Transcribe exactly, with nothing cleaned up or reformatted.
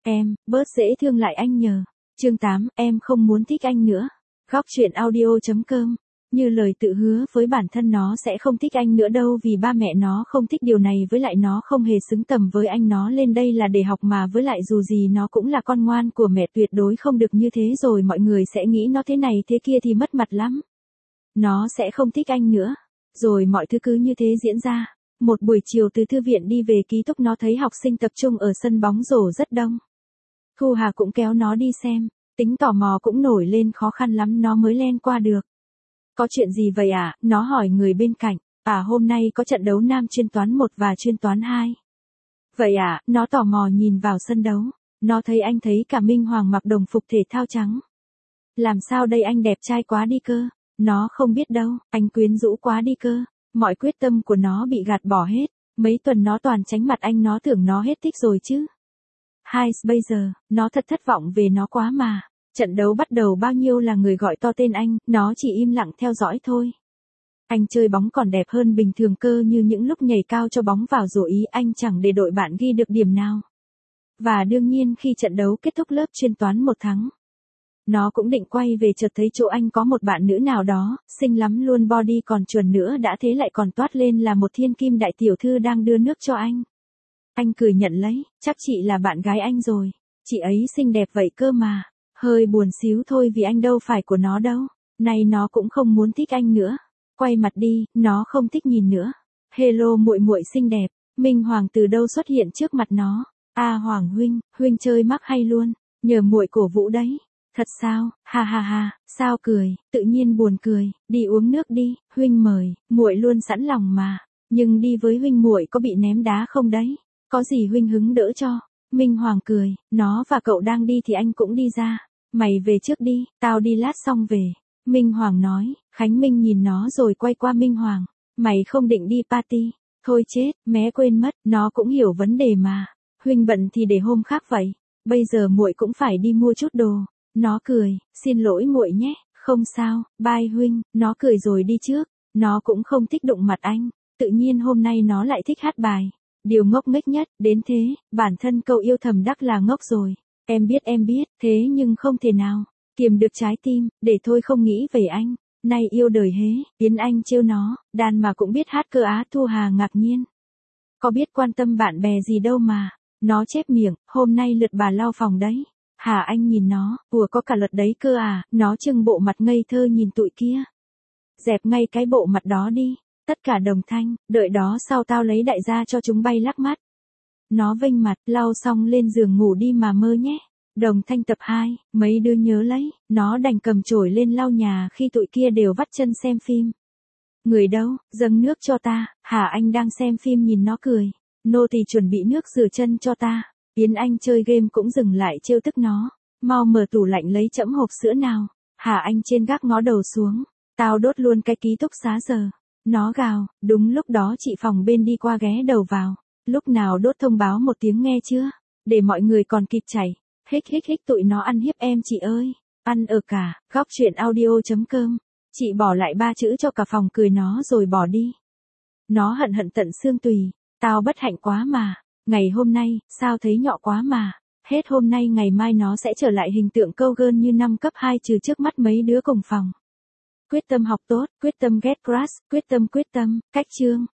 Em, bớt dễ thương lại anh nhờ. Chương tám, em không muốn thích anh nữa. Góc truyện audio.com. Như lời tự hứa với bản thân nó sẽ không thích anh nữa đâu vì ba mẹ nó không thích điều này, với lại nó không hề xứng tầm với anh, nó lên đây là để học mà, với lại dù gì nó cũng là con ngoan của mẹ, tuyệt đối không được như thế, rồi mọi người sẽ nghĩ nó thế này thế kia thì mất mặt lắm. Nó sẽ không thích anh nữa. Rồi mọi thứ cứ như thế diễn ra. Một buổi chiều từ thư viện đi về ký túc, nó thấy học sinh tập trung ở sân bóng rổ rất đông. Thu Hà cũng kéo nó đi xem, tính tò mò cũng nổi lên, khó khăn lắm nó mới len qua được. Có chuyện gì vậy ạ? À? Nó hỏi người bên cạnh. À, hôm nay có trận đấu nam chuyên toán một và chuyên toán hai. Vậy ạ? À? Nó tò mò nhìn vào sân đấu. Nó thấy anh thấy cả Minh Hoàng mặc đồng phục thể thao trắng. Làm sao đây, anh đẹp trai quá đi cơ. Nó không biết đâu, anh quyến rũ quá đi cơ. Mọi quyết tâm của nó bị gạt bỏ hết. Mấy tuần nó toàn tránh mặt anh, nó tưởng nó hết thích rồi chứ. Hai, bây giờ, nó thật thất vọng về nó quá mà. Trận đấu bắt đầu bao nhiêu là người gọi to tên anh, nó chỉ im lặng theo dõi thôi. Anh chơi bóng còn đẹp hơn bình thường cơ, như những lúc nhảy cao cho bóng vào rổ ý, anh chẳng để đội bạn ghi được điểm nào. Và đương nhiên khi trận đấu kết thúc, lớp chuyên toán một thắng. Nó cũng định quay về, chợt thấy chỗ anh có một bạn nữ nào đó, xinh lắm luôn, body còn chuẩn nữa, đã thế lại còn toát lên là một thiên kim đại tiểu thư đang đưa nước cho anh. Anh cười nhận lấy, chắc chị là bạn gái anh rồi. Chị ấy xinh đẹp vậy cơ mà. Hơi buồn xíu thôi vì anh đâu phải của nó đâu. Này nó cũng không muốn thích anh nữa. Quay mặt đi, nó không thích nhìn nữa. Hello muội muội xinh đẹp. Minh Hoàng từ đâu xuất hiện trước mặt nó. À Hoàng huynh, huynh chơi mắc hay luôn. Nhờ muội cổ vũ đấy. Thật sao? Ha ha ha, sao cười, tự nhiên buồn cười. Đi uống nước đi, huynh mời, muội luôn sẵn lòng mà. Nhưng đi với huynh muội có bị ném đá không đấy? Có gì huynh hứng đỡ cho. Minh Hoàng cười, nó và cậu đang đi thì anh cũng đi ra. Mày về trước đi, tao đi lát xong về. Minh Hoàng nói. Khánh Minh nhìn nó rồi quay qua Minh Hoàng. Mày không định đi party? Thôi chết, mé quên mất, nó cũng hiểu vấn đề mà. Huynh bận thì để hôm khác vậy. Bây giờ muội cũng phải đi mua chút đồ. Nó cười, xin lỗi muội nhé, không sao, bye huynh. Nó cười rồi đi trước. Nó cũng không thích đụng mặt anh. Tự nhiên hôm nay nó lại thích hát bài. Điều ngốc nghếch nhất, đến thế, bản thân cậu yêu thầm đắc là ngốc rồi. Em biết em biết, thế nhưng không thể nào kiềm được trái tim, để thôi không nghĩ về anh. Nay yêu đời hế, Yến Anh trêu nó, đàn mà cũng biết hát cơ á. Thu Hà ngạc nhiên. Có biết quan tâm bạn bè gì đâu mà. Nó chép miệng, hôm nay lượt bà lau phòng đấy. Hà Anh nhìn nó, ủa có cả lượt đấy cơ à, nó trưng bộ mặt ngây thơ nhìn tụi kia. Dẹp ngay cái bộ mặt đó đi. Tất cả đồng thanh, đợi đó sau tao lấy đại gia cho chúng bay lắc mắt. Nó vênh mặt, lau xong lên giường ngủ đi mà mơ nhé. Đồng thanh tập hai, mấy đứa nhớ lấy, nó đành cầm chổi lên lau nhà khi tụi kia đều vắt chân xem phim. Người đâu, dâng nước cho ta. Hà Anh đang xem phim nhìn nó cười. Nô thì chuẩn bị nước rửa chân cho ta. Yến Anh chơi game cũng dừng lại trêu tức nó. Mau mở tủ lạnh lấy chẫm hộp sữa nào. Hà Anh trên gác ngó đầu xuống. Tao đốt luôn cái ký túc xá giờ. Nó gào, đúng lúc đó chị phòng bên đi qua ghé đầu vào. Lúc nào đốt thông báo một tiếng nghe chưa? Để mọi người còn kịp chảy. Hích hích hích tụi nó ăn hiếp em chị ơi. Ăn ở cả, góc truyện audio.com. Chị bỏ lại ba chữ cho cả phòng cười nó rồi bỏ đi. Nó hận hận tận xương tùy. Tao bất hạnh quá mà. Ngày hôm nay, sao thấy nhọ quá mà. Hết hôm nay ngày mai nó sẽ trở lại hình tượng câu girl như năm cấp hai, trừ trước mắt mấy đứa cùng phòng. Quyết tâm học tốt, quyết tâm get crush, quyết tâm quyết tâm, cách chương.